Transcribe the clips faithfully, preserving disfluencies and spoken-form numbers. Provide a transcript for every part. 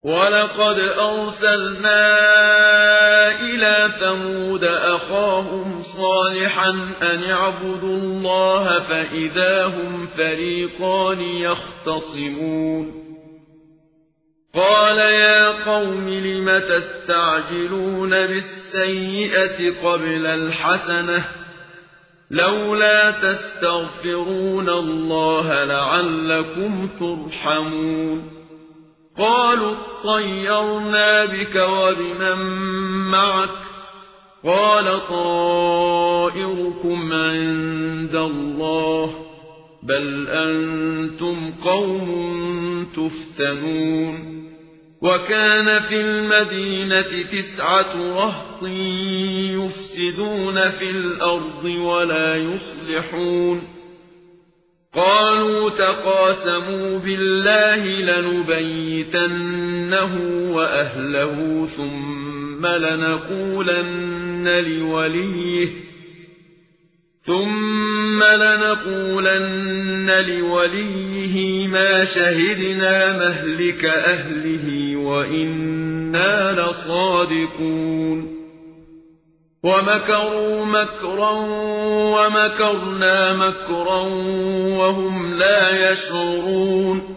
وَلَقَدْ أَرْسَلْنَا إِلَى ثَمُودَ أَخَاهُمْ صَالِحًا أَنِ اعْبُدُوا اللَّهَ فَإِذَا هُمْ فَرِيقَانِ يَخْتَصِمُونَ قَالَ يَا قَوْمِ لِمَ تَسْتَعْجِلُونَ بِالسَّيِّئَةِ قَبْلَ الْحَسَنَةِ لَوْلَا تَسْتَغْفِرُونَ اللَّهَ لَعَلَّكُمْ تُرْحَمُونَ قالوا اطَّيَّرْنَا بِكَ وَبِمَن مَّعَكَ قَالَ طَائِرُكُمْ عِندَ اللَّهِ بَلْ أَنتُمْ قَوْمٌ تُفْتَنُونَ وَكَانَ فِي الْمَدِينَةِ تِسْعَةُ رَهْطٍ يُفْسِدُونَ فِي الْأَرْضِ وَلَا يُصْلِحُونَ قالوا تقاسموا بالله لنبيتنه وأهله ثم لنقولن لوليه ثم لنقولن لوليه ما شهدنا مهلك أهله وإنا لصادقون ومكروا مكرا ومكرنا مكرا وهم لا يشعرون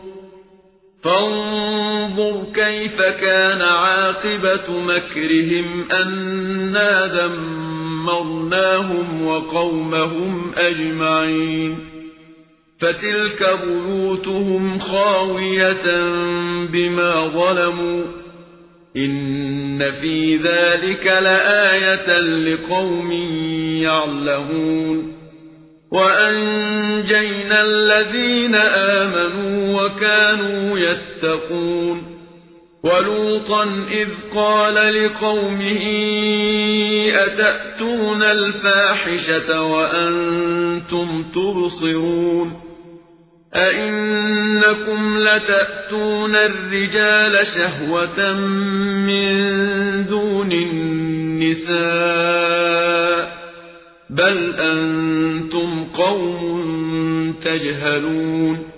فانظر كيف كان عاقبة مكرهم أنا دمرناهم وقومهم أجمعين فتلك بيوتهم خاوية بما ظلموا إن في ذلك لآية لقوم يعلمون وأنجينا الذين آمنوا وكانوا يتقون ولوطا إذ قال لقومه أتأتون الفاحشة وأنتم تبصرون أئنكم لتأتون الرجال شهوة من دون النساء بل أنتم قوم تجهلون